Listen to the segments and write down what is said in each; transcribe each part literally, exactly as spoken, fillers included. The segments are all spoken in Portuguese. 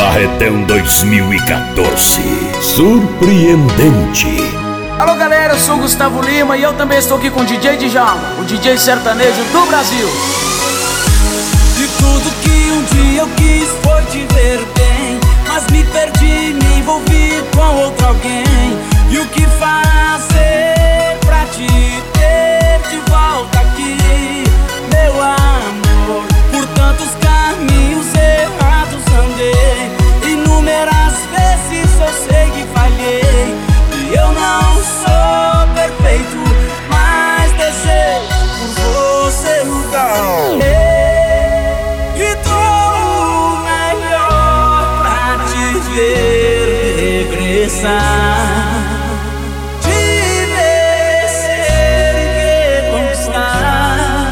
Barretão dois mil e quatorze. Surpreendente. Alô galera, eu sou o Gustavo Lima e eu também estou aqui com o D J Djalma, o D J sertanejo do Brasil. De tudo que um dia eu quis foi te ver bem, mas me perdi, me envolvi com outro alguém. E o que fazer pra te ter de volta aqui, meu amor? Por tantos caminhos errados andei, inúmeras vezes eu sei que falhei. E eu não sou perfeito, mas desejo por você lutar. E tô melhor pra te ver regressar, te merecer e reconquistar.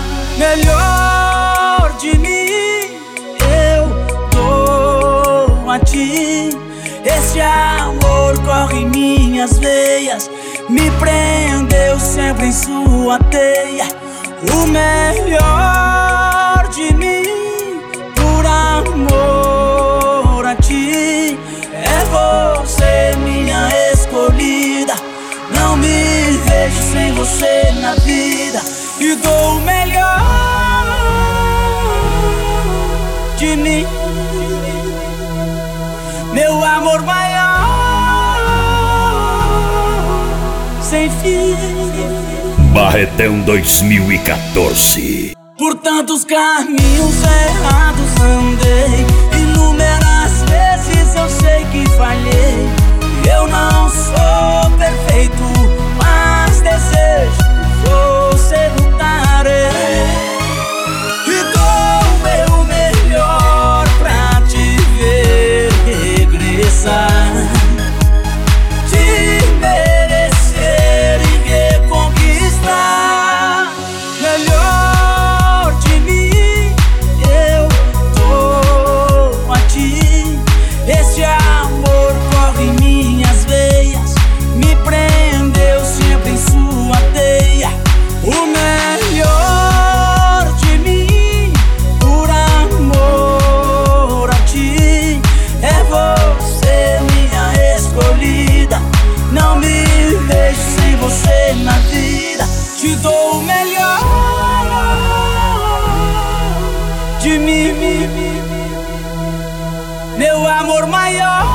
Melhor de mim eu dou a ti. Esse amor corre em minhas veias, me prendeu sempre em sua teia. O melhor de mim, por amor a ti, é você minha escolhida. Não me vejo sem você na vida, e dou o melhor de mim, meu amor maior, sem fim. Barretão dois mil e quatorze. Por tantos caminhos errados andei, inúmeras vezes eu sei que falhei. Eu não sou perfeito, mas desejo por você lutarei. E dou o meu melhor pra te ver regressar, te merecer e reconquistar. Melhor de mim eu dou a ti. Esse amor corre em minhas veias, me prendeu sempre em sua teia. O melhor de mim, por amor a ti, é você minha escolhida. Não me vejo sem você na vida, te dou o melhor de mim, meu amor maior,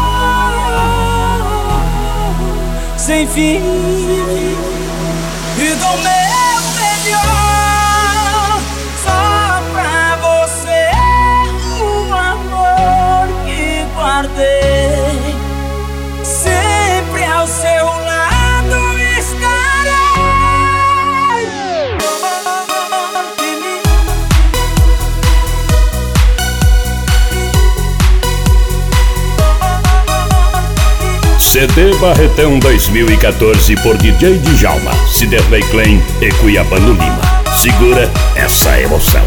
sem fim. E dou meu melhor só pra você, o amor que guardei. Sempre ao seu lado estarei. C D Barretão dois mil e quatorze por D J Djalma, Ciderley Klein e Cuiabano Lima. Segura essa emoção.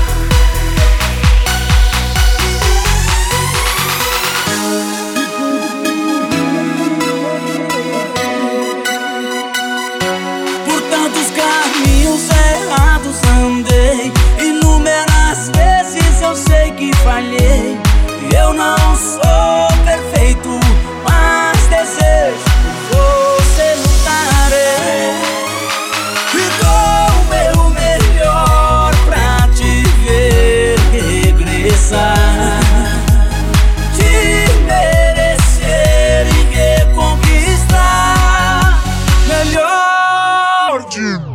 Por tantos caminhos errados andei, inúmeras vezes eu sei que falhei. Eu não sou perfeito, mas desejo por você lutarei. E dou o meu melhor pra te ver regressar, te merecer e reconquistar. Melhor de mim.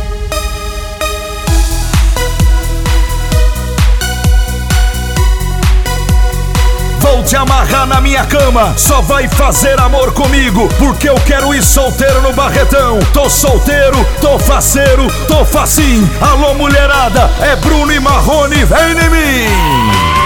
Vou te amarrar na minha cama, só vai fazer amor comigo, porque eu quero ir solteiro no Barretão. Tô solteiro, tô faceiro, tô facinho. Alô mulherada, é Bruno e Marrone, vem em mim.